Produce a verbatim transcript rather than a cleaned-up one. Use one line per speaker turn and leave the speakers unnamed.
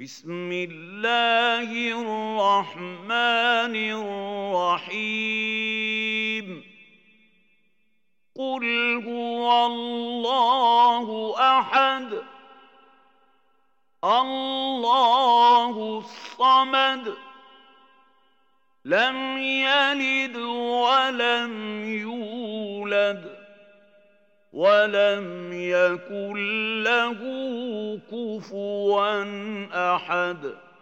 بسم الله الرحمن الرحيم قل هو الله أحد الله الصمد لم يلد ولم يولد ولم يكن له كفوا أحد